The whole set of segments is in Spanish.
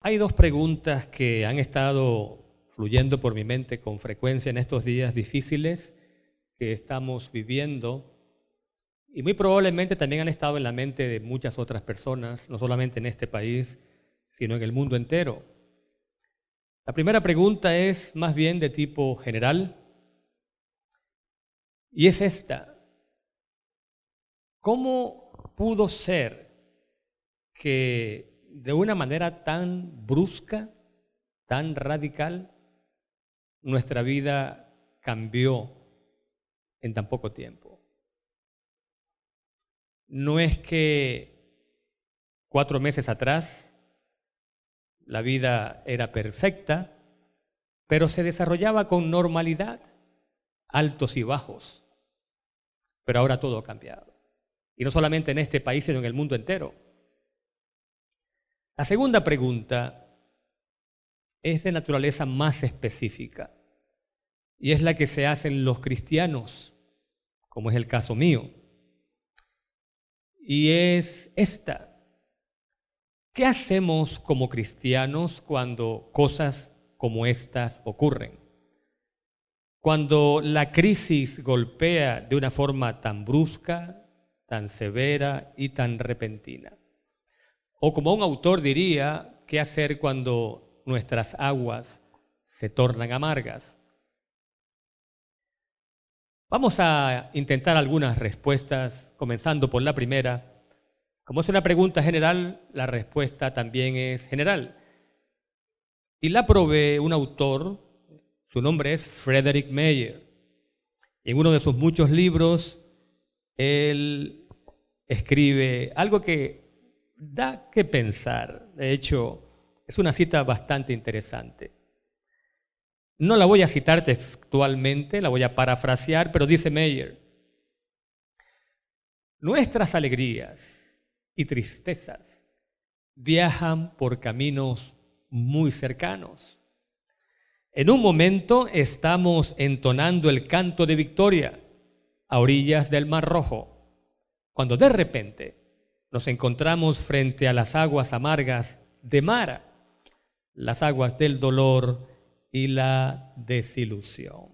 Hay dos preguntas que han estado fluyendo por mi mente con frecuencia en estos días difíciles que estamos viviendo y muy probablemente también han estado en la mente de muchas otras personas, no solamente en este país, sino en el mundo entero. La primera pregunta es más bien de tipo general y es esta: ¿cómo pudo ser que de una manera tan brusca, tan radical, nuestra vida cambió en tan poco tiempo? No es que 4 meses atrás la vida era perfecta, pero se desarrollaba con normalidad, altos y bajos. Pero ahora todo ha cambiado. Y no solamente en este país, sino en el mundo entero. La segunda pregunta es de naturaleza más específica y es la que se hacen los cristianos, como es el caso mío. Y es esta: ¿qué hacemos como cristianos cuando cosas como estas ocurren? Cuando la crisis golpea de una forma tan brusca, tan severa y tan repentina. O como un autor diría, ¿qué hacer cuando nuestras aguas se tornan amargas? Vamos a intentar algunas respuestas, comenzando por la primera. Como es una pregunta general, la respuesta también es general. Y la provee un autor, su nombre es Frederick Meyer. En uno de sus muchos libros, él escribe algo que da que pensar. De hecho, es una cita bastante interesante. No la voy a citar textualmente, la voy a parafrasear, pero dice Meyer: nuestras alegrías y tristezas viajan por caminos muy cercanos. En un momento estamos entonando el canto de victoria a orillas del Mar Rojo, cuando de repente nos encontramos frente a las aguas amargas de Mara, las aguas del dolor y la desilusión.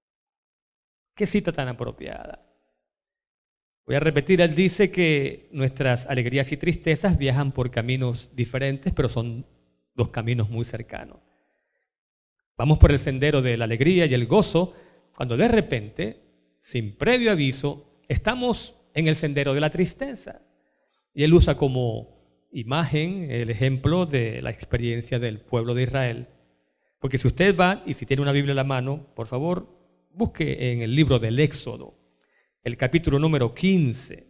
¿Qué cita tan apropiada? Voy a repetir, él dice que nuestras alegrías y tristezas viajan por caminos diferentes, pero son dos caminos muy cercanos. Vamos por el sendero de la alegría y el gozo, cuando de repente, sin previo aviso, estamos en el sendero de la tristeza. Y él usa como imagen el ejemplo de la experiencia del pueblo de Israel. Porque si usted va, y si tiene una Biblia en la mano, por favor, busque en el libro del Éxodo, el capítulo número 15,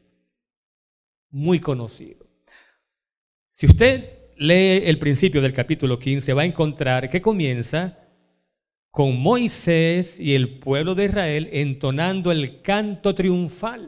muy conocido. Si usted lee el principio del capítulo 15, va a encontrar que comienza con Moisés y el pueblo de Israel entonando el canto triunfal.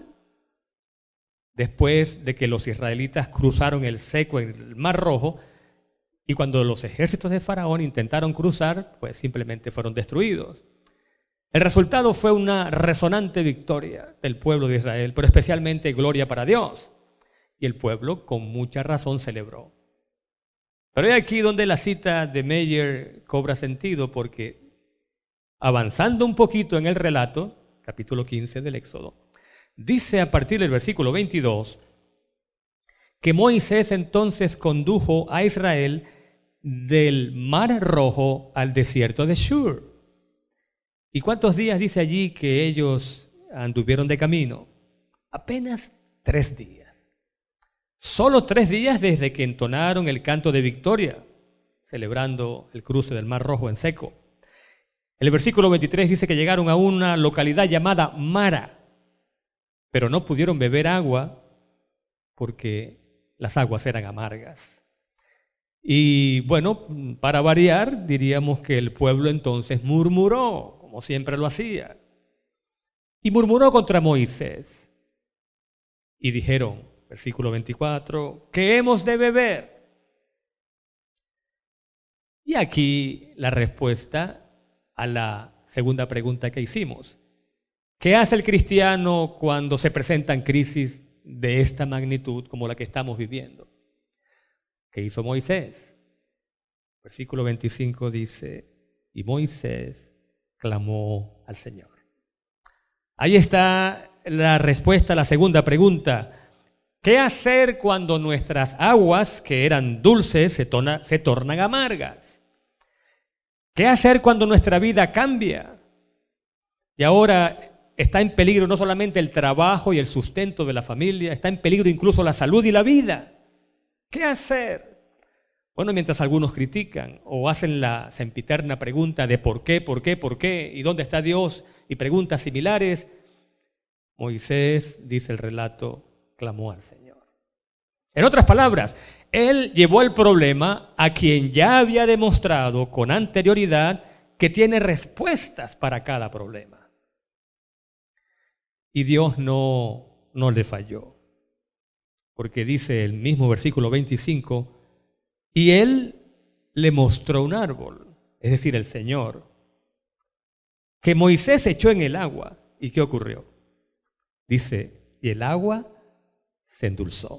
Después de que los israelitas cruzaron el seco en el Mar Rojo, y cuando los ejércitos de Faraón intentaron cruzar, pues simplemente fueron destruidos. El resultado fue una resonante victoria del pueblo de Israel, pero especialmente gloria para Dios. Y el pueblo con mucha razón celebró. Pero es aquí donde la cita de Meyer cobra sentido, porque avanzando un poquito en el relato, capítulo 15 del Éxodo, dice a partir del versículo 22 que Moisés entonces condujo a Israel del Mar Rojo al desierto de Shur. ¿Y cuántos días dice allí que ellos anduvieron de camino? Apenas 3 días. Solo 3 días desde que entonaron el canto de victoria, celebrando el cruce del Mar Rojo en seco. El versículo 23 dice que llegaron a una localidad llamada Mara, pero no pudieron beber agua porque las aguas eran amargas. Y bueno, para variar, diríamos que el pueblo entonces murmuró, como siempre lo hacía, y murmuró contra Moisés. Y dijeron, versículo 24, ¿qué hemos de beber? Y aquí la respuesta a la segunda pregunta que hicimos. ¿Qué hace el cristiano cuando se presentan crisis de esta magnitud como la que estamos viviendo? ¿Qué hizo Moisés? Versículo 25 dice, y Moisés clamó al Señor. Ahí está la respuesta a la segunda pregunta. ¿Qué hacer cuando nuestras aguas, que eran dulces, se tornan amargas? ¿Qué hacer cuando nuestra vida cambia? Y ahora está en peligro no solamente el trabajo y el sustento de la familia, está en peligro incluso la salud y la vida. ¿Qué hacer? Bueno, mientras algunos critican o hacen la sempiterna pregunta de ¿por qué? ¿Y dónde está Dios? Y preguntas similares, Moisés, dice el relato, clamó al Señor. En otras palabras, él llevó el problema a quien ya había demostrado con anterioridad que tiene respuestas para cada problema. Y Dios no le falló, porque dice el mismo versículo 25, y él le mostró un árbol, es decir, el Señor, que Moisés echó en el agua. ¿Y qué ocurrió? Dice, y el agua se endulzó.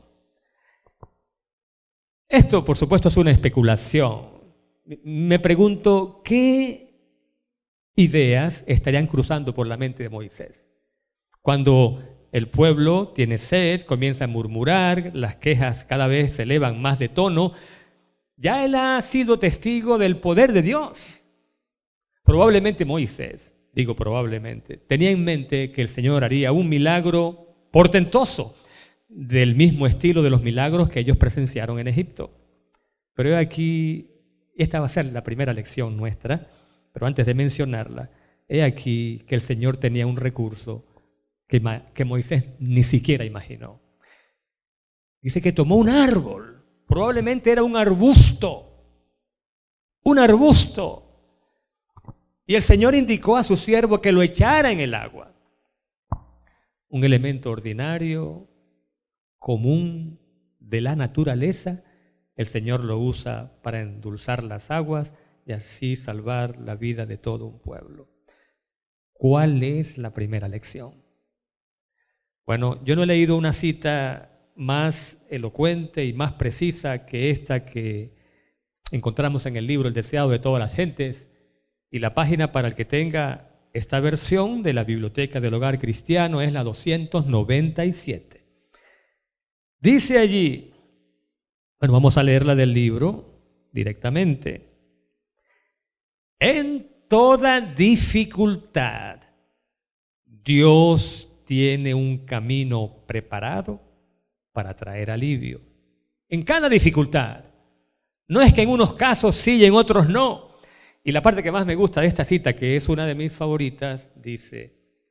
Esto, por supuesto, es una especulación. Me pregunto, ¿qué ideas estarían cruzando por la mente de Moisés? Cuando el pueblo tiene sed, comienza a murmurar, las quejas cada vez se elevan más de tono, ya él ha sido testigo del poder de Dios. Probablemente Moisés, digo probablemente, tenía en mente que el Señor haría un milagro portentoso, del mismo estilo de los milagros que ellos presenciaron en Egipto. Pero aquí, esta va a ser la primera lección nuestra, pero antes de mencionarla, he aquí que el Señor tenía un recurso que Moisés ni siquiera imaginó. Dice que tomó un árbol, probablemente era un arbusto, y el Señor indicó a su siervo que lo echara en el agua. Un elemento ordinario, común de la naturaleza, el Señor lo usa para endulzar las aguas y así salvar la vida de todo un pueblo. ¿Cuál es la primera lección? Bueno, yo no he leído una cita más elocuente y más precisa que esta que encontramos en el libro El deseado de todas las gentes, y la página para el que tenga esta versión de la Biblioteca del Hogar Cristiano es la 297. Dice allí, bueno, vamos a leerla del libro directamente. En toda dificultad, Dios tiene un camino preparado para traer alivio. En cada dificultad. No es que en unos casos sí y en otros no. Y la parte que más me gusta de esta cita, que es una de mis favoritas, dice,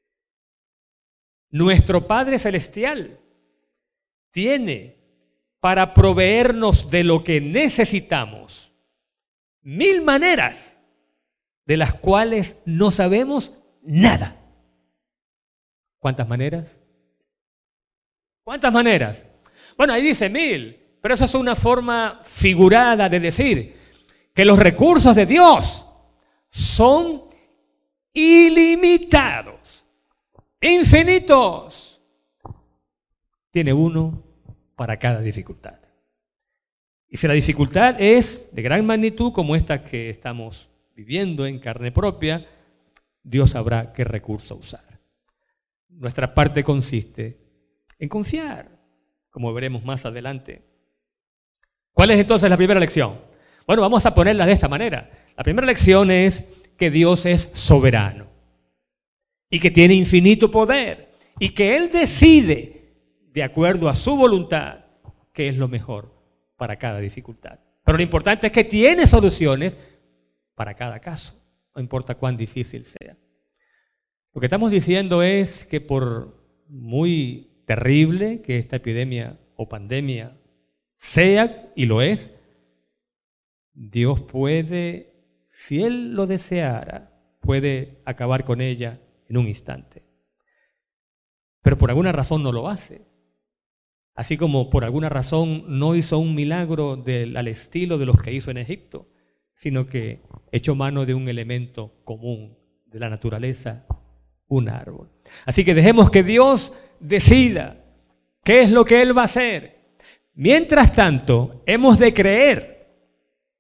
nuestro Padre Celestial tiene para proveernos de lo que necesitamos 1000 maneras de las cuales no sabemos nada. ¿Cuántas maneras? ¿Cuántas maneras? Bueno, ahí dice 1000, pero eso es una forma figurada de decir que los recursos de Dios son ilimitados, infinitos. Tiene uno para cada dificultad. Y si la dificultad es de gran magnitud como esta que estamos viviendo en carne propia, Dios sabrá qué recurso usar. Nuestra parte consiste en confiar, como veremos más adelante. ¿Cuál es entonces la primera lección? Bueno, vamos a ponerla de esta manera. La primera lección es que Dios es soberano y que tiene infinito poder y que Él decide, de acuerdo a su voluntad, qué es lo mejor para cada dificultad. Pero lo importante es que tiene soluciones para cada caso, no importa cuán difícil sea. Lo que estamos diciendo es que por muy terrible que esta epidemia o pandemia sea, y lo es, Dios puede, si Él lo deseara, puede acabar con ella en un instante. Pero por alguna razón no lo hace. Así como por alguna razón no hizo un milagro al estilo de los que hizo en Egipto, sino que echó mano de un elemento común de la naturaleza, un árbol. Así que dejemos que Dios decida qué es lo que Él va a hacer. Mientras tanto, hemos de creer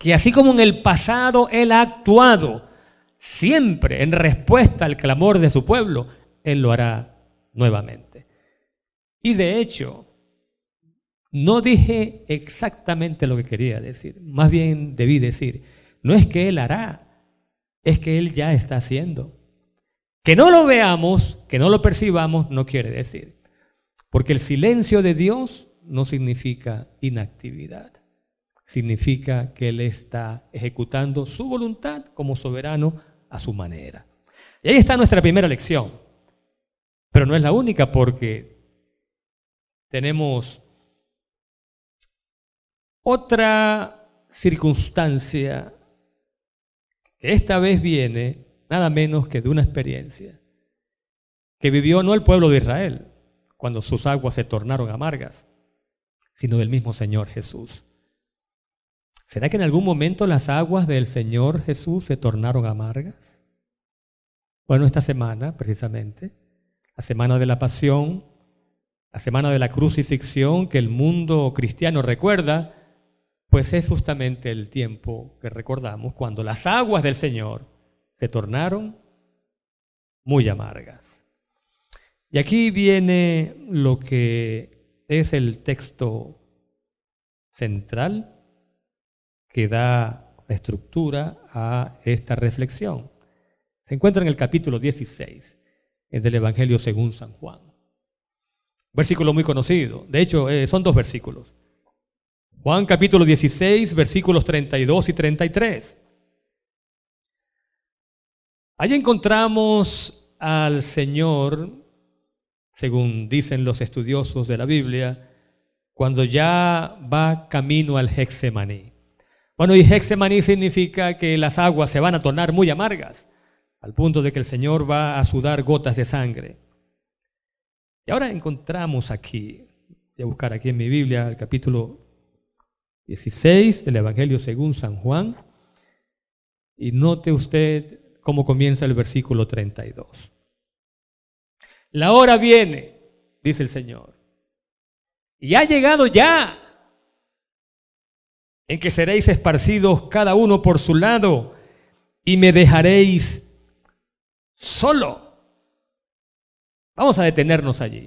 que así como en el pasado Él ha actuado siempre en respuesta al clamor de su pueblo, Él lo hará nuevamente. Y de hecho, no dije exactamente lo que quería decir, más bien debí decir, no es que Él hará, es que Él ya está haciendo. Que no lo veamos, que no lo percibamos, no quiere decir. Porque el silencio de Dios no significa inactividad. Significa que Él está ejecutando su voluntad como soberano a su manera. Y ahí está nuestra primera lección. Pero no es la única, porque tenemos otra circunstancia que esta vez viene nada menos que de una experiencia que vivió no el pueblo de Israel cuando sus aguas se tornaron amargas, sino del mismo Señor Jesús. ¿Será que en algún momento las aguas del Señor Jesús se tornaron amargas? Bueno, esta semana, precisamente, la semana de la pasión, la semana de la crucifixión que el mundo cristiano recuerda, pues es justamente el tiempo que recordamos cuando las aguas del Señor se tornaron muy amargas. Y aquí viene lo que es el texto central que da estructura a esta reflexión. Se encuentra en el capítulo 16 del Evangelio según San Juan. Versículo muy conocido. De hecho, son dos versículos. Juan capítulo 16, versículos 32 y 33. Allí encontramos al Señor, según dicen los estudiosos de la Biblia, cuando ya va camino al Getsemaní. Bueno, y Getsemaní significa que las aguas se van a tornar muy amargas, al punto de que el Señor va a sudar gotas de sangre. Y ahora encontramos aquí, voy a buscar aquí en mi Biblia, el capítulo 16 del Evangelio según San Juan, y note usted cómo comienza el versículo 32. La hora viene, dice el Señor, y ha llegado ya, en que seréis esparcidos cada uno por su lado, y me dejaréis solo. Vamos a detenernos allí.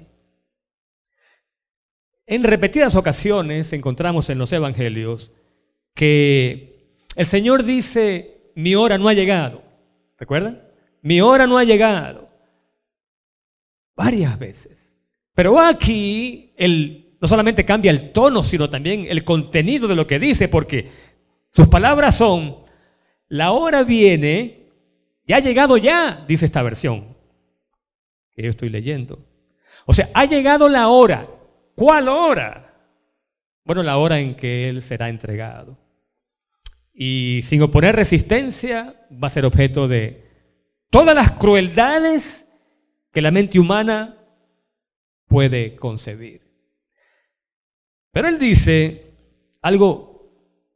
En repetidas ocasiones encontramos en los evangelios que el Señor dice, mi hora no ha llegado. ¿Recuerdan? Mi hora no ha llegado. Varias veces. Pero aquí no solamente cambia el tono, sino también el contenido de lo que dice, porque sus palabras son, la hora viene, y ha llegado ya, dice esta versión que yo estoy leyendo. O sea, ha llegado la hora. ¿Cuál hora? Bueno, la hora en que Él será entregado. Y sin oponer resistencia, va a ser objeto de todas las crueldades que la mente humana puede concebir. Pero Él dice algo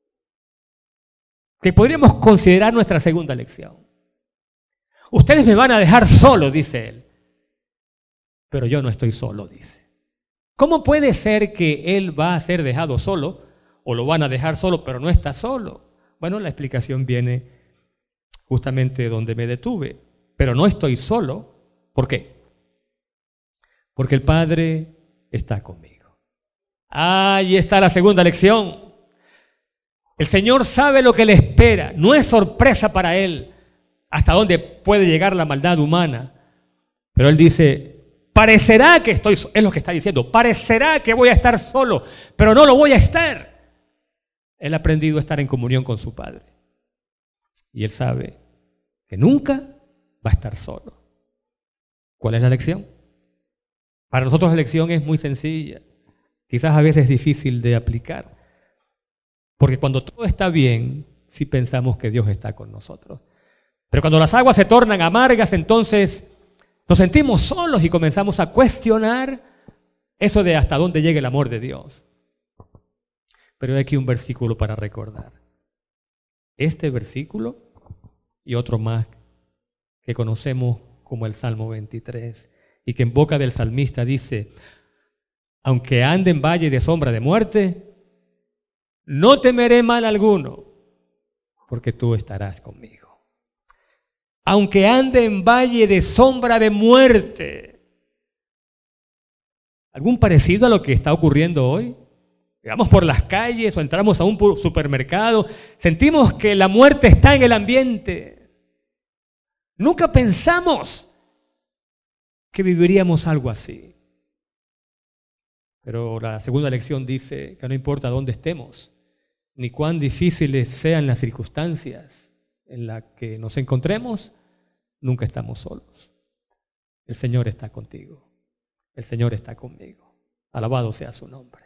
que podríamos considerar nuestra segunda lección. Ustedes me van a dejar solo, dice Él. Pero yo no estoy solo, dice. ¿Cómo puede ser que Él va a ser dejado solo o lo van a dejar solo, pero no está solo? Bueno, la explicación viene justamente donde me detuve. Pero no estoy solo. ¿Por qué? Porque el Padre está conmigo. Ahí está la segunda lección. El Señor sabe lo que le espera. No es sorpresa para Él hasta dónde puede llegar la maldad humana. Pero Él dice, parecerá que estoy, es lo que está diciendo, parecerá que voy a estar solo, pero no lo voy a estar. Él ha aprendido a estar en comunión con su Padre. Y Él sabe que nunca va a estar solo. ¿Cuál es la lección? Para nosotros la lección es muy sencilla. Quizás a veces es difícil de aplicar. Porque cuando todo está bien, sí pensamos que Dios está con nosotros. Pero cuando las aguas se tornan amargas, entonces nos sentimos solos y comenzamos a cuestionar eso de hasta dónde llega el amor de Dios. Pero hay aquí un versículo para recordar. Este versículo y otro más que conocemos como el Salmo 23 y que en boca del salmista dice, aunque ande en valle de sombra de muerte, no temeré mal alguno, porque tú estarás conmigo. Aunque ande en valle de sombra de muerte. ¿Algún parecido a lo que está ocurriendo hoy? Vamos por las calles o entramos a un supermercado, sentimos que la muerte está en el ambiente. Nunca pensamos que viviríamos algo así. Pero la segunda lección dice que no importa dónde estemos, ni cuán difíciles sean las circunstancias en las que nos encontremos, nunca estamos solos. El Señor está contigo. El Señor está conmigo. Alabado sea su nombre.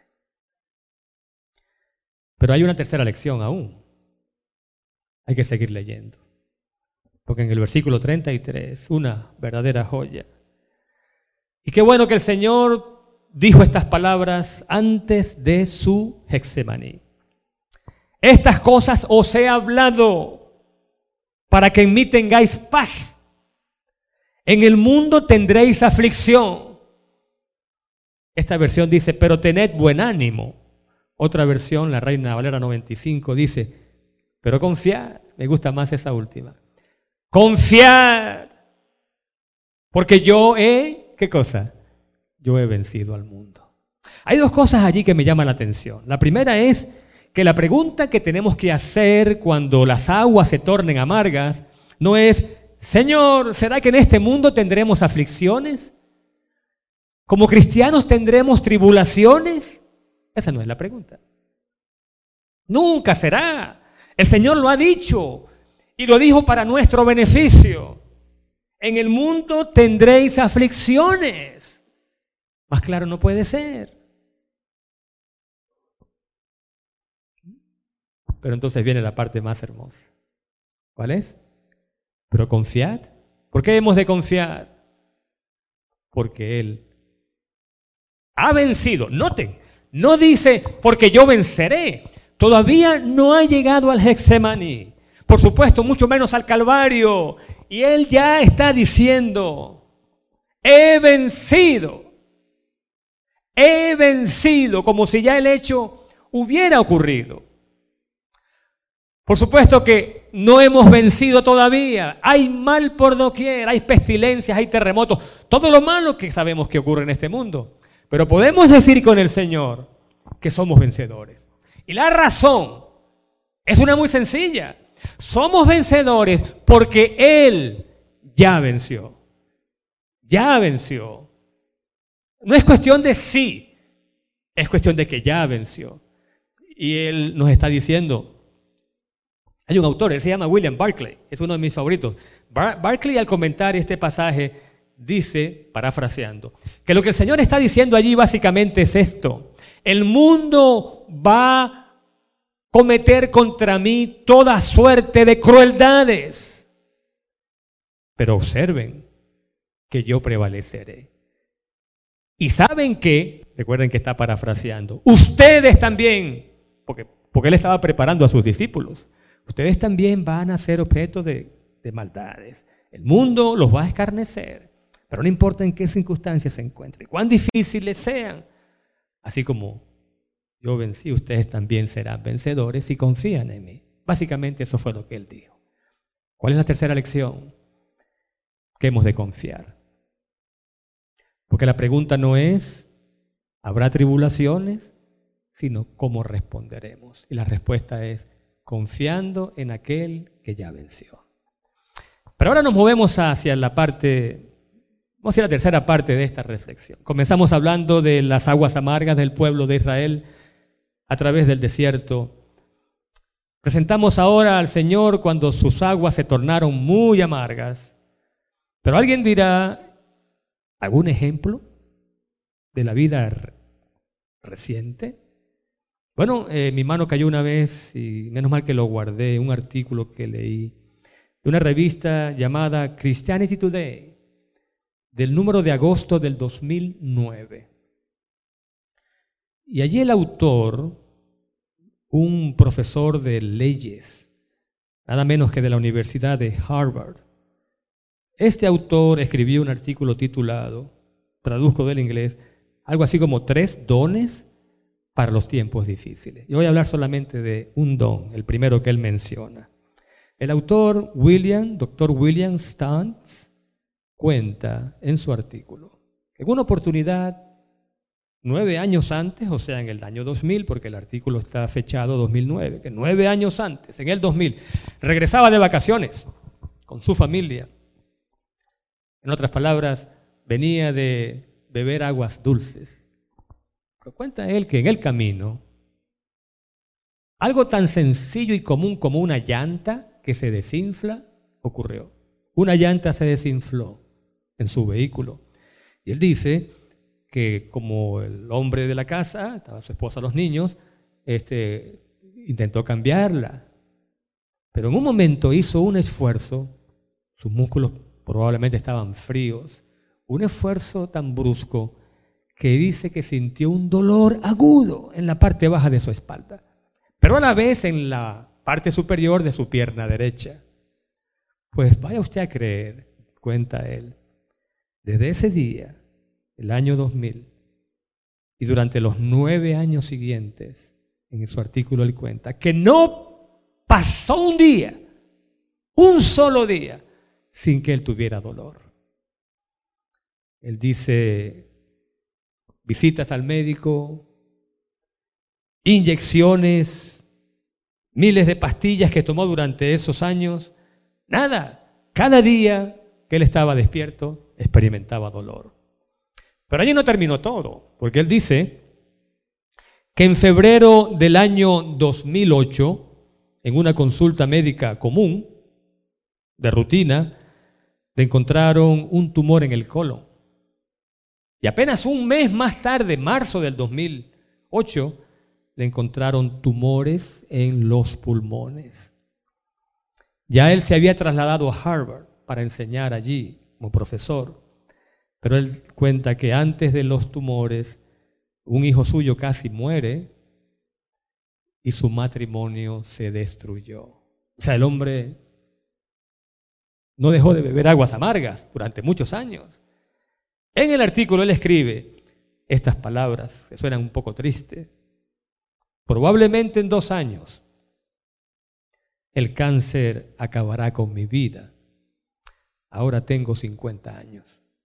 Pero hay una tercera lección aún. Hay que seguir leyendo. Porque en el versículo 33, una verdadera joya. Y qué bueno que el Señor dijo estas palabras antes de su Getsemaní. Estas cosas os he hablado para que en mí tengáis paz. En el mundo tendréis aflicción. Esta versión dice, pero tened buen ánimo. Otra versión, la Reina Valera 95, dice, pero confiad. Me gusta más esa última. Confiad. Porque yo he, ¿qué cosa? Yo he vencido al mundo. Hay dos cosas allí que me llaman la atención. La primera es que la pregunta que tenemos que hacer cuando las aguas se tornen amargas no es, Señor, ¿será que en este mundo tendremos aflicciones? ¿Como cristianos tendremos tribulaciones? Esa no es la pregunta. Nunca será. El Señor lo ha dicho y lo dijo para nuestro beneficio. En el mundo tendréis aflicciones. Más claro no puede ser. Pero entonces viene la parte más hermosa. ¿Cuál es? Pero confiad. ¿Por qué hemos de confiar? Porque Él ha vencido. Noten. No dice, porque yo venceré. Todavía no ha llegado al Getsemaní. Por supuesto, mucho menos al Calvario. Y Él ya está diciendo, he vencido. He vencido, como si ya el hecho hubiera ocurrido. Por supuesto que no hemos vencido todavía. Hay mal por doquier, hay pestilencias, hay terremotos. Todo lo malo que sabemos que ocurre en este mundo. Pero podemos decir con el Señor que somos vencedores. Y la razón es una muy sencilla. Somos vencedores porque Él ya venció. Ya venció. No es cuestión de sí, es cuestión de que ya venció. Y Él nos está diciendo, hay un autor, él se llama William Barclay, es uno de mis favoritos. Barclay al comentar este pasaje dice, parafraseando, que lo que el Señor está diciendo allí básicamente es esto: el mundo va a cometer contra mí toda suerte de crueldades, pero observen que yo prevaleceré. Y saben que, recuerden que está parafraseando, ustedes también, porque él estaba preparando a sus discípulos, ustedes también van a ser objeto de maldades. El mundo los va a escarnecer. Pero no importa en qué circunstancias se encuentren, cuán difíciles sean. Así como yo vencí, ustedes también serán vencedores si confían en mí. Básicamente eso fue lo que él dijo. ¿Cuál es la tercera lección? Que hemos de confiar. Porque la pregunta no es, ¿habrá tribulaciones? Sino, ¿cómo responderemos? Y la respuesta es, confiando en aquel que ya venció. Pero ahora nos movemos hacia la tercera parte de esta reflexión. Comenzamos hablando de las aguas amargas del pueblo de Israel a través del desierto. Presentamos ahora al Señor cuando sus aguas se tornaron muy amargas. Pero alguien dirá, ¿algún ejemplo de la vida reciente? Bueno, mi mano cayó una vez y menos mal que lo guardé, un artículo que leí de una revista llamada Christianity Today, del número de agosto del 2009. Y allí el autor, un profesor de leyes, nada menos que de la Universidad de Harvard, este autor escribió un artículo titulado, traduzco del inglés, algo así como 3 dones para los tiempos difíciles. Yo voy a hablar solamente de un don, el primero que él menciona. El autor Dr. William Stuntz, cuenta en su artículo que en una oportunidad, 9 años antes, o sea, en el año 2000, porque el artículo está fechado 2009, que 9 años antes, en el 2000, regresaba de vacaciones con su familia. En otras palabras, venía de beber aguas dulces. Pero cuenta él que en el camino, algo tan sencillo y común como una llanta que se desinfla ocurrió. Una llanta se desinfló en su vehículo. Y él dice que como el hombre de la casa, estaba su esposa, los niños, intentó cambiarla. Pero en un momento hizo un esfuerzo, sus músculos probablemente estaban fríos, un esfuerzo tan brusco que dice que sintió un dolor agudo en la parte baja de su espalda, pero a la vez en la parte superior de su pierna derecha. Pues vaya usted a creer, cuenta él, desde ese día, el año 2000, y durante los 9 años siguientes, en su artículo él cuenta, que no pasó un día, un solo día, sin que él tuviera dolor. Él dice, visitas al médico, inyecciones, miles de pastillas que tomó durante esos años, nada. Cada día que él estaba despierto, experimentaba dolor. Pero allí no terminó todo, porque él dice que en febrero del año 2008, en una consulta médica común, de rutina, le encontraron un tumor en el colon. Y apenas un mes más tarde, marzo del 2008, le encontraron tumores en los pulmones. Ya él se había trasladado a Harvard para enseñar allí como profesor, pero él cuenta que antes de los tumores, un hijo suyo casi muere y su matrimonio se destruyó. O sea, el hombre no dejó de beber aguas amargas durante muchos años. En el artículo él escribe estas palabras que suenan un poco tristes. Probablemente en 2 años el cáncer acabará con mi vida. Ahora tengo 50 años.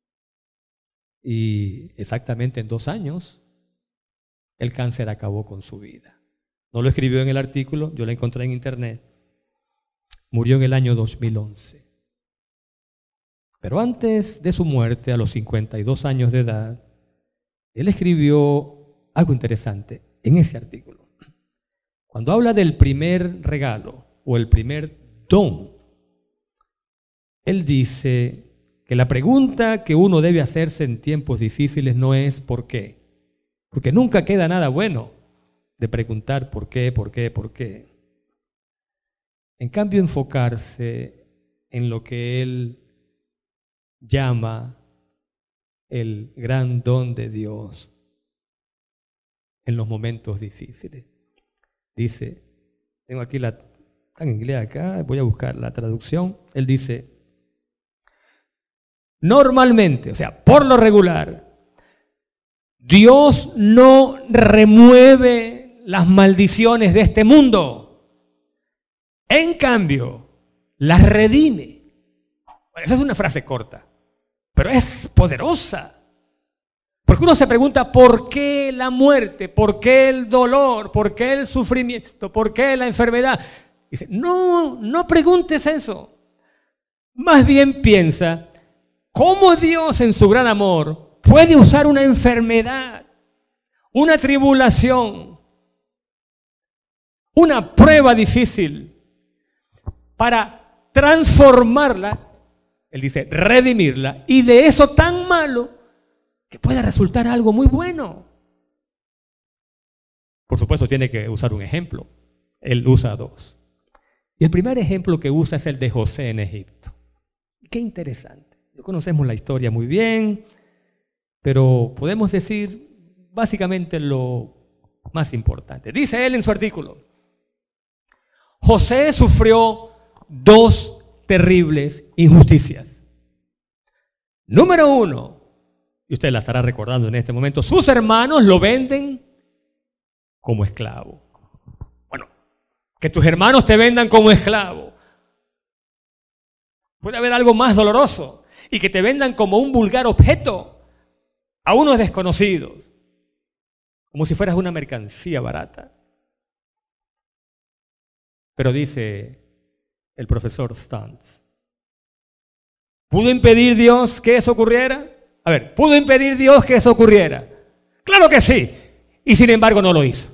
Y exactamente en 2 años el cáncer acabó con su vida. No lo escribió en el artículo, yo lo encontré en internet. Murió en el año 2011. Pero antes de su muerte, a los 52 años de edad, él escribió algo interesante en ese artículo. Cuando habla del primer regalo o el primer don, él dice que la pregunta que uno debe hacerse en tiempos difíciles no es ¿por qué? Porque nunca queda nada bueno de preguntar ¿por qué, por qué, por qué? En cambio, enfocarse en lo que él llama el gran don de Dios en los momentos difíciles. Dice, tengo aquí está en inglés acá, voy a buscar la traducción. Él dice, normalmente, o sea, por lo regular, Dios no remueve las maldiciones de este mundo. En cambio, las redime. Esa es una frase corta, pero es poderosa. Porque uno se pregunta, ¿por qué la muerte? ¿Por qué el dolor? ¿Por qué el sufrimiento? ¿Por qué la enfermedad? Dice, no preguntes eso. Más bien piensa, ¿cómo Dios en su gran amor puede usar una enfermedad, una tribulación, una prueba difícil para transformarla? Él dice, redimirla, y de eso tan malo que pueda resultar algo muy bueno. Por supuesto, tiene que usar un ejemplo. Él usa 2. Y el primer ejemplo que usa es el de José en Egipto. Qué interesante. Conocemos la historia muy bien, pero podemos decir básicamente lo más importante. Dice él en su artículo, José sufrió 2 terribles injusticias. Número 1, y usted la estará recordando en este momento, sus hermanos lo venden como esclavo. Bueno, que tus hermanos te vendan como esclavo, Puede haber algo más doloroso y que te vendan como un vulgar objeto a unos desconocidos, como si fueras una mercancía barata. Pero dice el profesor Stuntz, ¿pudo impedir Dios que eso ocurriera? A ver, ¿pudo impedir Dios que eso ocurriera? Claro que sí, y sin embargo no lo hizo.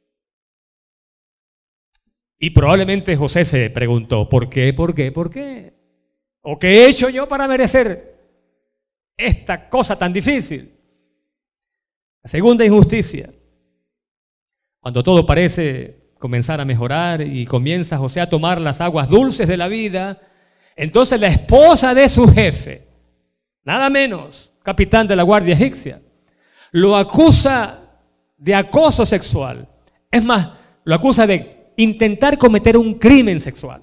Y probablemente José se preguntó, ¿por qué? ¿Por qué? ¿Por qué? ¿O qué he hecho yo para merecer esta cosa tan difícil? La segunda injusticia. Cuando todo parece comenzar a mejorar y comienza José a tomar las aguas dulces de la vida, entonces la esposa de su jefe, nada menos, capitán de la guardia egipcia, lo acusa de acoso sexual. Es más, lo acusa de intentar cometer un crimen sexual.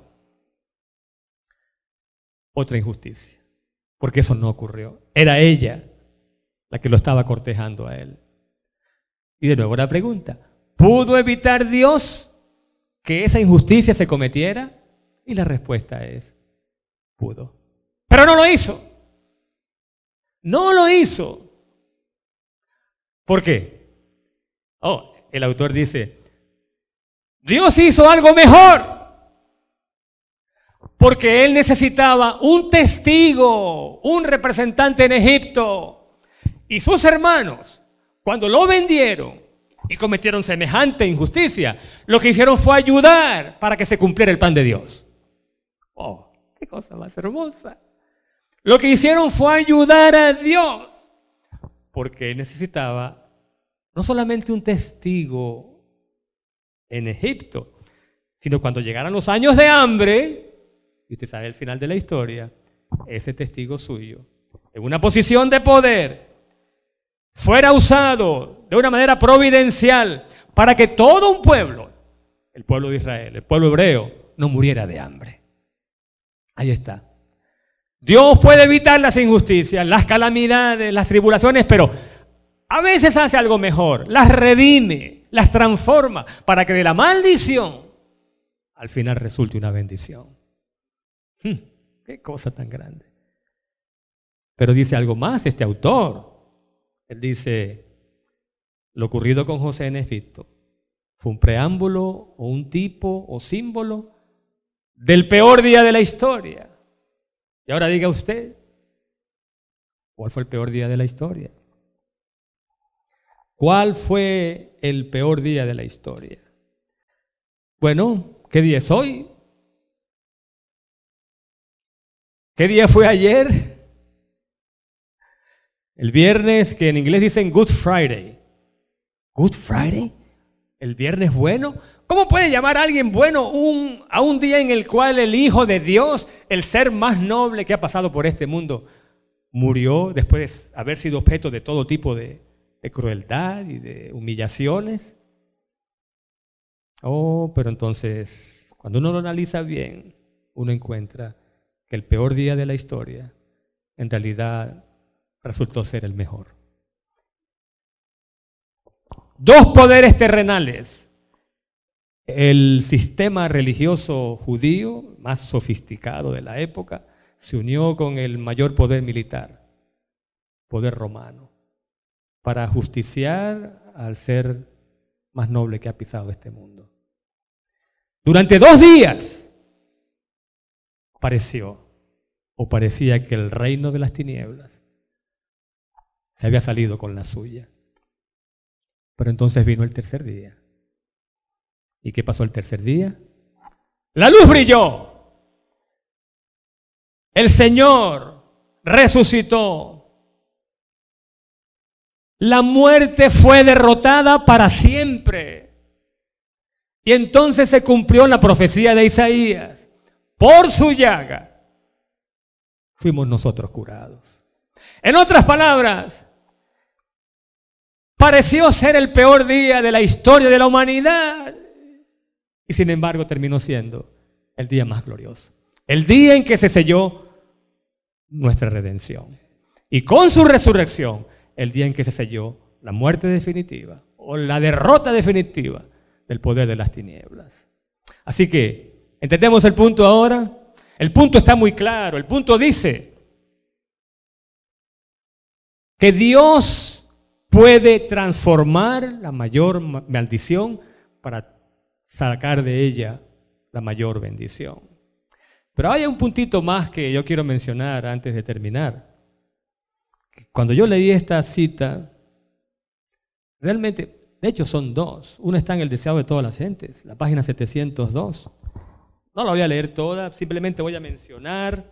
Otra injusticia, porque eso no ocurrió. Era ella la que lo estaba cortejando a él. Y de nuevo la pregunta, ¿pudo evitar Dios que esa injusticia se cometiera? Y la respuesta es, pudo. Pero no lo hizo. No lo hizo. ¿Por qué? El autor dice, Dios hizo algo mejor, porque él necesitaba un testigo, un representante en Egipto. Y sus hermanos, cuando lo vendieron y cometieron semejante injusticia, lo que hicieron fue ayudar para que se cumpliera el plan de Dios. ¡Oh, qué cosa más hermosa! Lo que hicieron fue ayudar a Dios, porque él necesitaba no solamente un testigo en Egipto, sino cuando llegaran los años de hambre, y usted sabe el final de la historia, ese testigo suyo, en una posición de poder, fuera usado de una manera providencial para que todo un pueblo, el pueblo de Israel, el pueblo hebreo, no muriera de hambre. Ahí está. Dios puede evitar las injusticias, las calamidades, las tribulaciones, pero a veces hace algo mejor, las redime, las transforma para que de la maldición al final resulte una bendición. ¡Qué cosa tan grande! Pero dice algo más este autor. Él dice, lo ocurrido con José en Egipto fue un preámbulo o un tipo o símbolo del peor día de la historia. Y ahora diga usted, ¿cuál fue el peor día de la historia? ¿Cuál fue el peor día de la historia? Bueno, ¿qué día es hoy? ¿Qué día fue ayer? El viernes, que en inglés dicen Good Friday. ¿Good Friday? ¿El viernes bueno? ¿Cómo puede llamar a alguien bueno a un día en el cual el Hijo de Dios, el ser más noble que ha pasado por este mundo, murió después de haber sido objeto de todo tipo de crueldad y de humillaciones? Pero entonces, cuando uno lo analiza bien, uno encuentra que el peor día de la historia, en realidad, resultó ser el mejor. Dos poderes terrenales. El sistema religioso judío, más sofisticado de la época, se unió con el mayor poder militar, poder romano, para justiciar al ser más noble que ha pisado este mundo. Durante 2 días parecía que el reino de las tinieblas se había salido con la suya. Pero entonces vino el tercer día. ¿Y qué pasó el tercer día? La luz brilló. El Señor resucitó. La muerte fue derrotada para siempre. Y entonces se cumplió la profecía de Isaías. Por su llaga fuimos nosotros curados. En otras palabras, pareció ser el peor día de la historia de la humanidad. Y sin embargo terminó siendo el día más glorioso. El día en que se selló nuestra redención. Y con su resurrección, el día en que se selló la muerte definitiva o la derrota definitiva del poder de las tinieblas. Así que, ¿entendemos el punto ahora? El punto está muy claro. El punto dice que Dios puede transformar la mayor maldición para sacar de ella la mayor bendición. Pero hay un puntito más que yo quiero mencionar antes de terminar. Cuando yo leí esta cita, realmente, de hecho son dos. Una está en El deseado de todas las gentes, la página 702. No la voy a leer toda, simplemente voy a mencionar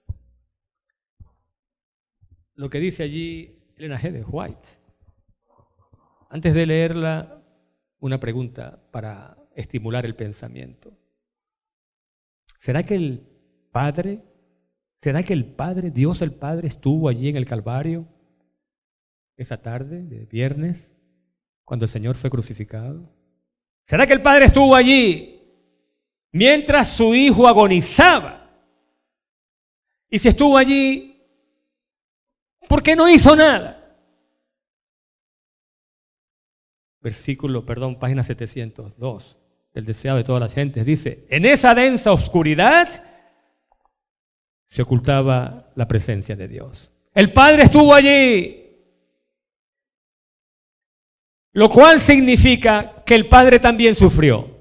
lo que dice allí Ellen G. White. Antes de leerla, una pregunta para estimular el pensamiento. ¿Será que el Padre, Dios el Padre, estuvo allí en el Calvario esa tarde de viernes, cuando el Señor fue crucificado? ¿Será que el Padre estuvo allí mientras su Hijo agonizaba? Y si estuvo allí, ¿por qué no hizo nada? Página 702, El deseado de todas las gentes, dice: en esa densa oscuridad se ocultaba la presencia de Dios. El Padre estuvo allí, lo cual significa que el Padre también sufrió.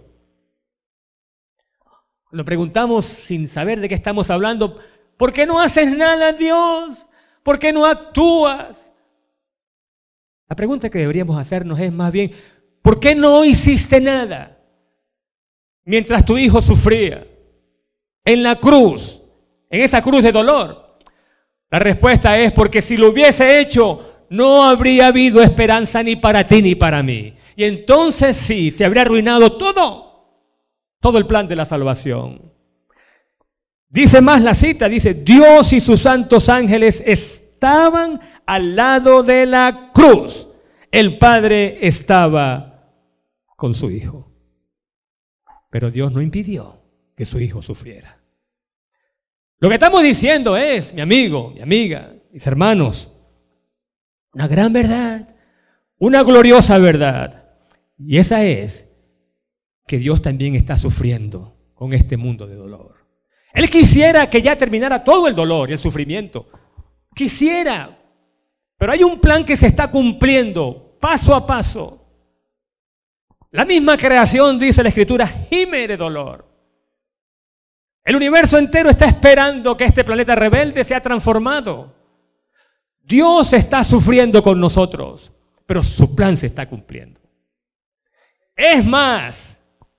Nos preguntamos sin saber de qué estamos hablando: ¿por qué no haces nada, Dios? ¿Por qué no actúas? La pregunta que deberíamos hacernos es más bien: ¿por qué no hiciste nada mientras tu hijo sufría en la cruz, en esa cruz de dolor? La respuesta es: porque si lo hubiese hecho, no habría habido esperanza ni para ti ni para mí. Y entonces sí, se habría arruinado todo el plan de la salvación. Dice más la cita, dice: Dios y sus santos ángeles estaban al lado de la cruz. El Padre estaba con su Hijo. Pero Dios no impidió que su Hijo sufriera. Lo que estamos diciendo es, mi amigo, mi amiga, mis hermanos, una gran verdad, una gloriosa verdad. Y esa es que Dios también está sufriendo con este mundo de dolor. Él quisiera que ya terminara todo el dolor y el sufrimiento. Quisiera. Pero hay un plan que se está cumpliendo paso a paso. La misma creación, dice la Escritura, gime de dolor. El universo entero está esperando que este planeta rebelde sea transformado. Dios está sufriendo con nosotros, pero su plan se está cumpliendo. Es más,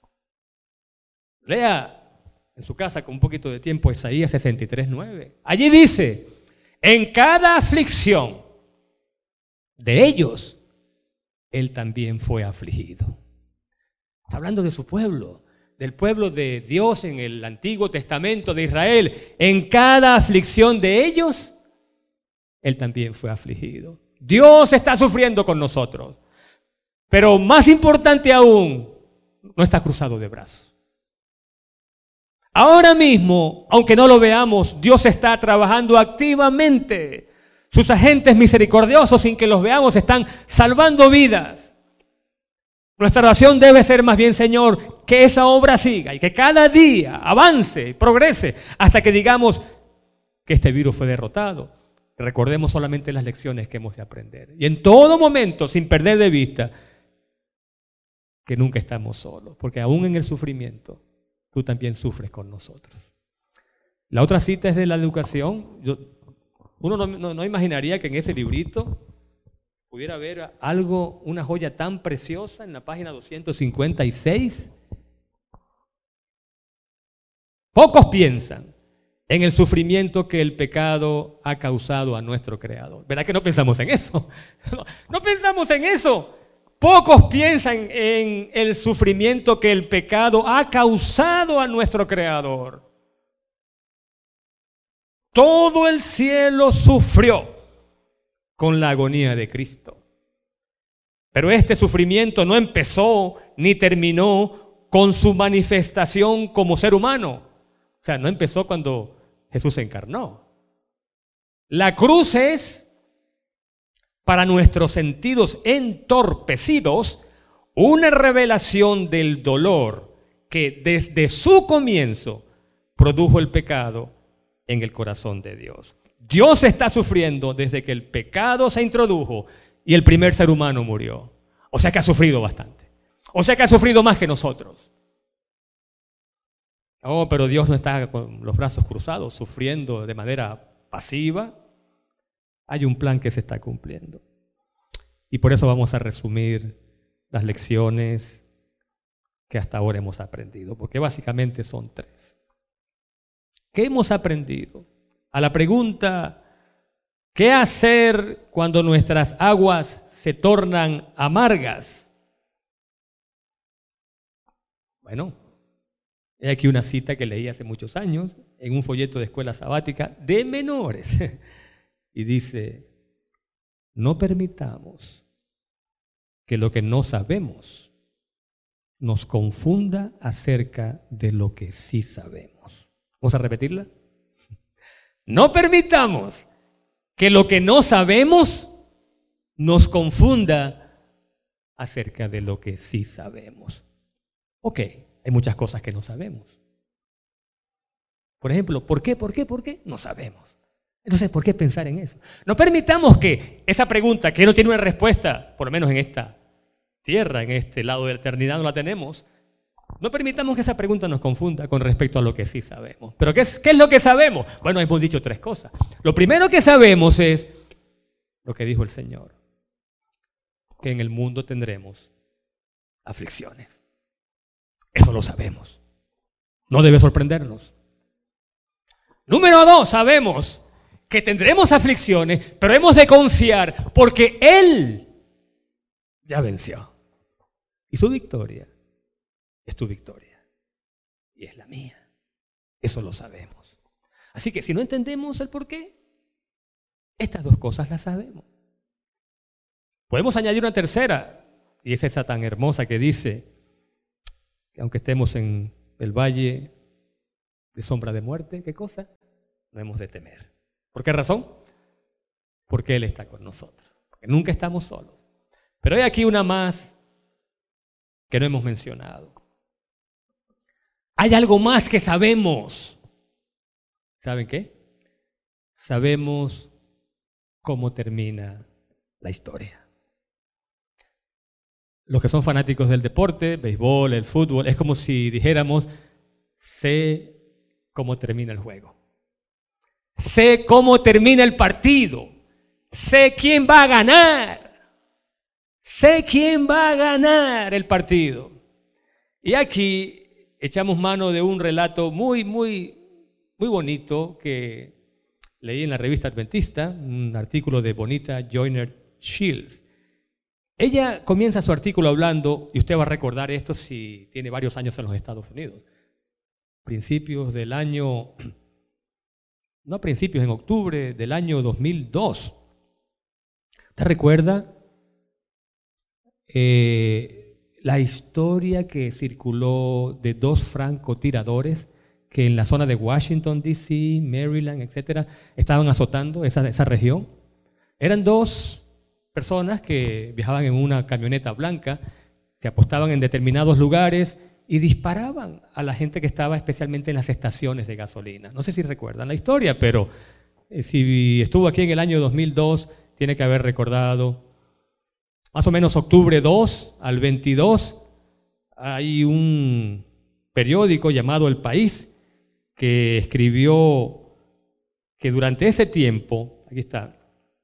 lea en su casa con un poquito de tiempo Isaías 63:9. Allí dice: en cada aflicción de ellos, Él también fue afligido. Está hablando de su pueblo, del pueblo de Dios en el Antiguo Testamento de Israel. En cada aflicción de ellos, Él también fue afligido. Dios está sufriendo con nosotros. Pero más importante aún, no está cruzado de brazos. Ahora mismo, aunque no lo veamos, Dios está trabajando activamente. Sus agentes misericordiosos, sin que los veamos, están salvando vidas. Nuestra oración debe ser más bien: Señor, que esa obra siga y que cada día avance, progrese, hasta que digamos que este virus fue derrotado. Recordemos solamente las lecciones que hemos de aprender. Y en todo momento, sin perder de vista que nunca estamos solos, porque aún en el sufrimiento, tú también sufres con nosotros. La otra cita es de la educación. Uno no imaginaría que en ese librito pudiera haber algo, una joya tan preciosa en la página 256. Pocos piensan en el sufrimiento que el pecado ha causado a nuestro Creador. ¿Verdad que no pensamos en eso? No pensamos en eso. Pocos piensan en el sufrimiento que el pecado ha causado a nuestro Creador. Todo el cielo sufrió con la agonía de Cristo. Pero este sufrimiento no empezó ni terminó con su manifestación como ser humano. O sea, no empezó cuando Jesús se encarnó. La cruz es, para nuestros sentidos entorpecidos, una revelación del dolor que desde su comienzo produjo el pecado en el corazón de Dios. Dios está sufriendo desde que el pecado se introdujo y el primer ser humano murió. O sea que ha sufrido bastante. O sea que ha sufrido más que nosotros. Oh, pero Dios no está con los brazos cruzados, sufriendo de manera pasiva. Hay un plan que se está cumpliendo. Y por eso vamos a resumir las lecciones que hasta ahora hemos aprendido, porque básicamente son 3. ¿Qué hemos aprendido? A la pregunta, ¿qué hacer cuando nuestras aguas se tornan amargas? Bueno, he aquí una cita que leí hace muchos años en un folleto de escuela sabática de menores. Y dice, no permitamos que lo que no sabemos nos confunda acerca de lo que sí sabemos. ¿Vamos a repetirla? No permitamos que lo que no sabemos nos confunda acerca de lo que sí sabemos. Ok, hay muchas cosas que no sabemos. Por ejemplo, ¿por qué? No sabemos. Entonces, ¿por qué pensar en eso? No permitamos que esa pregunta, que no tiene una respuesta, por lo menos en esta tierra, en este lado de la eternidad no la tenemos, no permitamos que esa pregunta nos confunda con respecto a lo que sí sabemos. ¿Pero qué es lo que sabemos? Bueno, hemos dicho 3 cosas. Lo primero que sabemos es lo que dijo el Señor, que en el mundo tendremos aflicciones. Eso lo sabemos. No debe sorprendernos. Número 2, sabemos que tendremos aflicciones, pero hemos de confiar porque Él ya venció. Y su victoria es tu victoria y es la mía. Eso lo sabemos. Así que si no entendemos el por qué, estas 2 cosas las sabemos. Podemos añadir una tercera, y es esa tan hermosa que dice que aunque estemos en el valle de sombra de muerte, ¿qué cosa? No hemos de temer. ¿Por qué razón? Porque Él está con nosotros. Porque nunca estamos solos. Pero hay aquí una más que no hemos mencionado. Hay algo más que sabemos. ¿Saben qué? Sabemos cómo termina la historia. Los que son fanáticos del deporte, béisbol, el fútbol, es como si dijéramos, sé cómo termina el juego. Sé cómo termina el partido. Sé quién va a ganar. Sé quién va a ganar el partido. Y aquí echamos mano de un relato muy bonito que leí en la revista Adventista, un artículo de Bonita Joyner Shields. Ella comienza su artículo hablando, y usted va a recordar esto si tiene varios años en los Estados Unidos, principios del año, no principios, en octubre del año 2002. ¿Usted recuerda la historia que circuló de 2 francotiradores que en la zona de Washington, D.C., Maryland, etcétera, estaban azotando esa región? Eran 2 personas que viajaban en una camioneta blanca, se apostaban en determinados lugares y disparaban a la gente que estaba especialmente en las estaciones de gasolina. No sé si recuerdan la historia, pero si estuvo aquí en el año 2002, tiene que haber recordado. Más o menos octubre 2 al 22, hay un periódico llamado El País que escribió que durante ese tiempo, aquí está,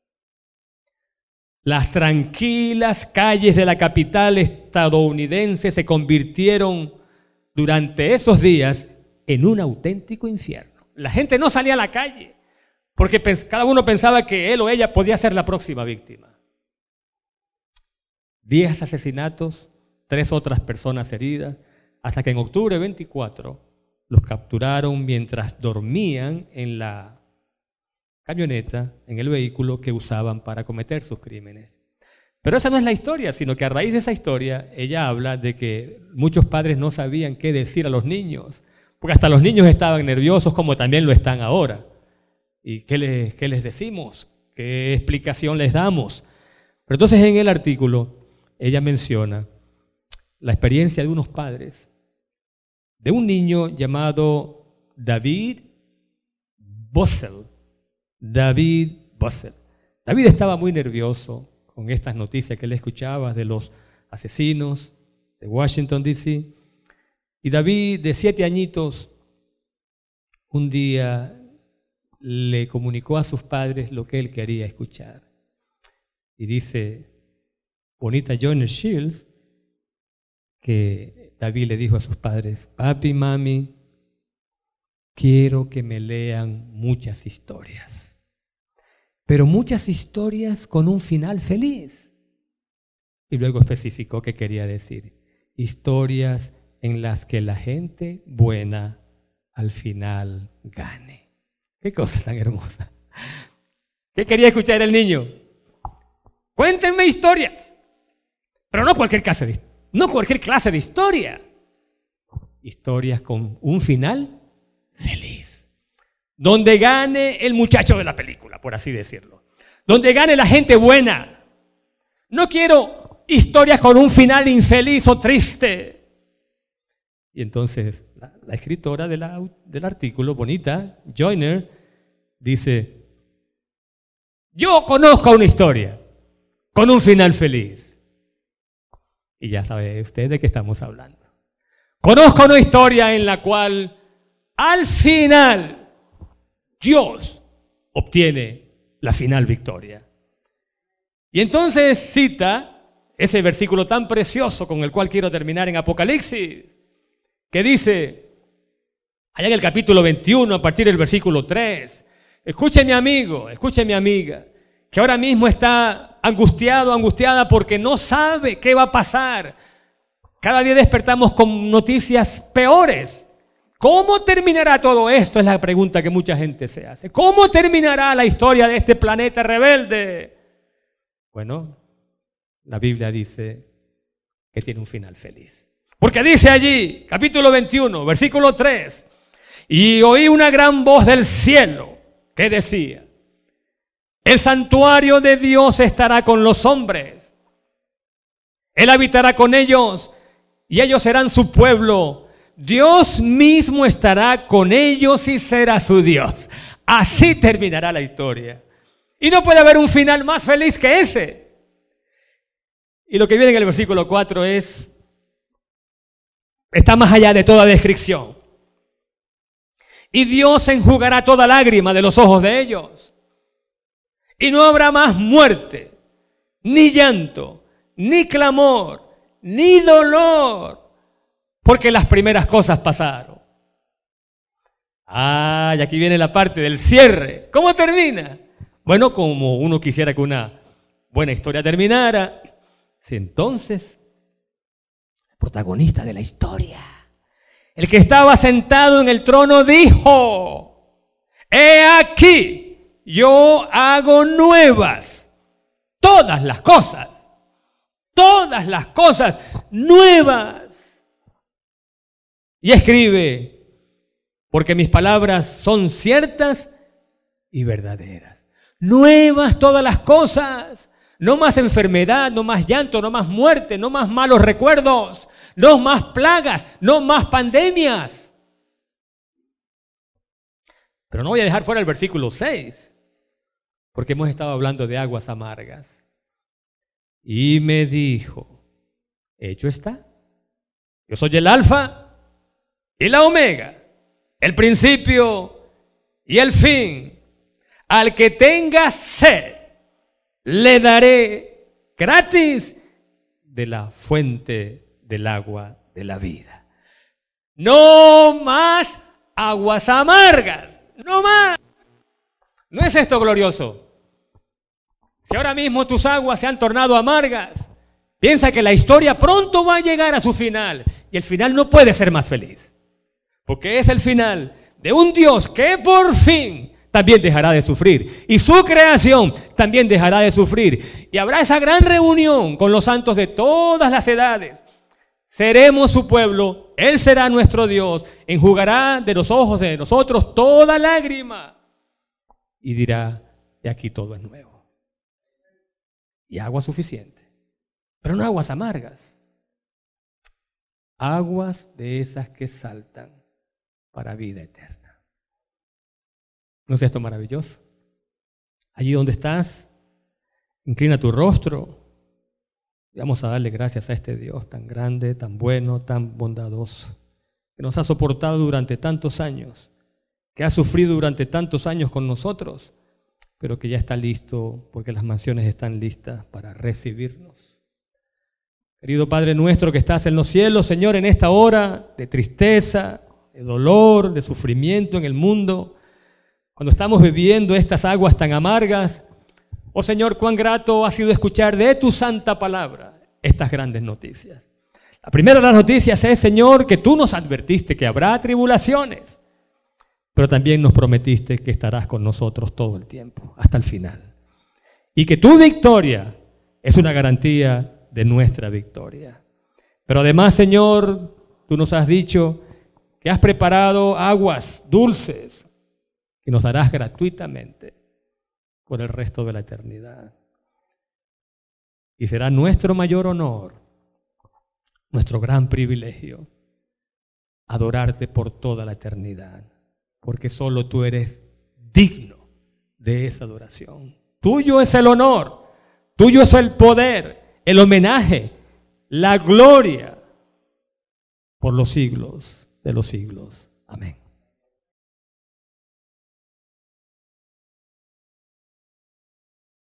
las tranquilas calles de la capital estadounidense se convirtieron durante esos días en un auténtico infierno. La gente no salía a la calle porque cada uno pensaba que él o ella podía ser la próxima víctima. 10 asesinatos, 3 otras personas heridas, hasta que en octubre 24 los capturaron mientras dormían en la camioneta, en el vehículo que usaban para cometer sus crímenes. Pero esa no es la historia, sino que a raíz de esa historia ella habla de que muchos padres no sabían qué decir a los niños, porque hasta los niños estaban nerviosos como también lo están ahora. ¿Y qué les decimos? ¿Qué explicación les damos? Pero entonces en el artículo ella menciona la experiencia de unos padres, de un niño llamado David Bossel. David Bossel. David estaba muy nervioso con estas noticias que él escuchaba de los asesinos de Washington, D.C. Y David, de 7 añitos, un día le comunicó a sus padres lo que él quería escuchar. Y dice Bonita Joyner Shields que David le dijo a sus padres: papi, mami, quiero que me lean muchas historias, pero muchas historias con un final feliz. Y luego especificó qué quería decir: historias en las que la gente buena al final gane. Qué cosa tan hermosa. ¿Qué quería escuchar el niño? Cuéntenme historias, pero no cualquier clase de historia. Historias con un final feliz, donde gane el muchacho de la película, por así decirlo, donde gane la gente buena. No quiero historias con un final infeliz o triste. Y entonces la escritora del artículo, Bonita Joyner, dice: yo conozco una historia con un final feliz. Y ya sabe usted de qué estamos hablando. Conozco una historia en la cual al final Dios obtiene la final victoria. Y entonces cita ese versículo tan precioso con el cual quiero terminar en Apocalipsis, que dice, allá en el capítulo 21, a partir del versículo 3, escuche mi amigo, escuche mi amiga, que ahora mismo está angustiado, angustiada porque no sabe qué va a pasar. Cada día despertamos con noticias peores. ¿Cómo terminará todo esto? Es la pregunta que mucha gente se hace. ¿Cómo terminará la historia de este planeta rebelde? Bueno, la Biblia dice que tiene un final feliz. Porque dice allí, capítulo 21, versículo 3, y oí una gran voz del cielo que decía: el santuario de Dios estará con los hombres. Él habitará con ellos y ellos serán su pueblo. Dios mismo estará con ellos y será su Dios. Así terminará la historia. Y no puede haber un final más feliz que ese. Y lo que viene en el versículo 4 está más allá de toda descripción. Y Dios enjugará toda lágrima de los ojos de ellos. Y no habrá más muerte, ni llanto, ni clamor, ni dolor, porque las primeras cosas pasaron. Y aquí viene la parte del cierre. ¿Cómo termina? Bueno, como uno quisiera que una buena historia terminara. Si entonces, el protagonista de la historia, el que estaba sentado en el trono, dijo: he aquí, yo hago nuevas todas las cosas nuevas. Y escribe: porque mis palabras son ciertas y verdaderas. Nuevas todas las cosas. No más enfermedad, no más llanto, no más muerte, no más malos recuerdos, no más plagas, no más pandemias. Pero no voy a dejar fuera el versículo 6, porque hemos estado hablando de aguas amargas. Y me dijo: hecho está. Yo soy el alfa y la omega, el principio y el fin. Al que tenga sed, le daré gratis de la fuente del agua de la vida. No más aguas amargas, no más. ¿No es esto glorioso? Si ahora mismo tus aguas se han tornado amargas, piensa que la historia pronto va a llegar a su final. Y el final no puede ser más feliz, porque es el final de un Dios que por fin también dejará de sufrir, y su creación también dejará de sufrir, y habrá esa gran reunión con los santos de todas las edades. Seremos su pueblo, Él será nuestro Dios, enjugará de los ojos de nosotros toda lágrima, y dirá: de aquí todo es nuevo. Y agua suficiente, pero no aguas amargas, aguas de esas que saltan para vida eterna. ¿No es esto maravilloso? Allí donde estás, inclina tu rostro y vamos a darle gracias a este Dios tan grande, tan bueno, tan bondadoso, que nos ha soportado durante tantos años, que ha sufrido durante tantos años con nosotros, pero que ya está listo porque las mansiones están listas para recibirnos. Querido Padre nuestro que estás en los cielos, Señor, en esta hora de tristeza, de dolor, de sufrimiento en el mundo, cuando estamos bebiendo estas aguas tan amargas, oh Señor, cuán grato ha sido escuchar de tu santa palabra estas grandes noticias. La primera de las noticias es, Señor, que tú nos advertiste que habrá tribulaciones, pero también nos prometiste que estarás con nosotros todo el tiempo, hasta el final. Y que tu victoria es una garantía de nuestra victoria. Pero además, Señor, tú nos has dicho que has preparado aguas dulces que nos darás gratuitamente por el resto de la eternidad. Y será nuestro mayor honor, nuestro gran privilegio, adorarte por toda la eternidad, porque solo tú eres digno de esa adoración. Tuyo es el honor, tuyo es el poder, el homenaje, la gloria por los siglos de los siglos. Amén.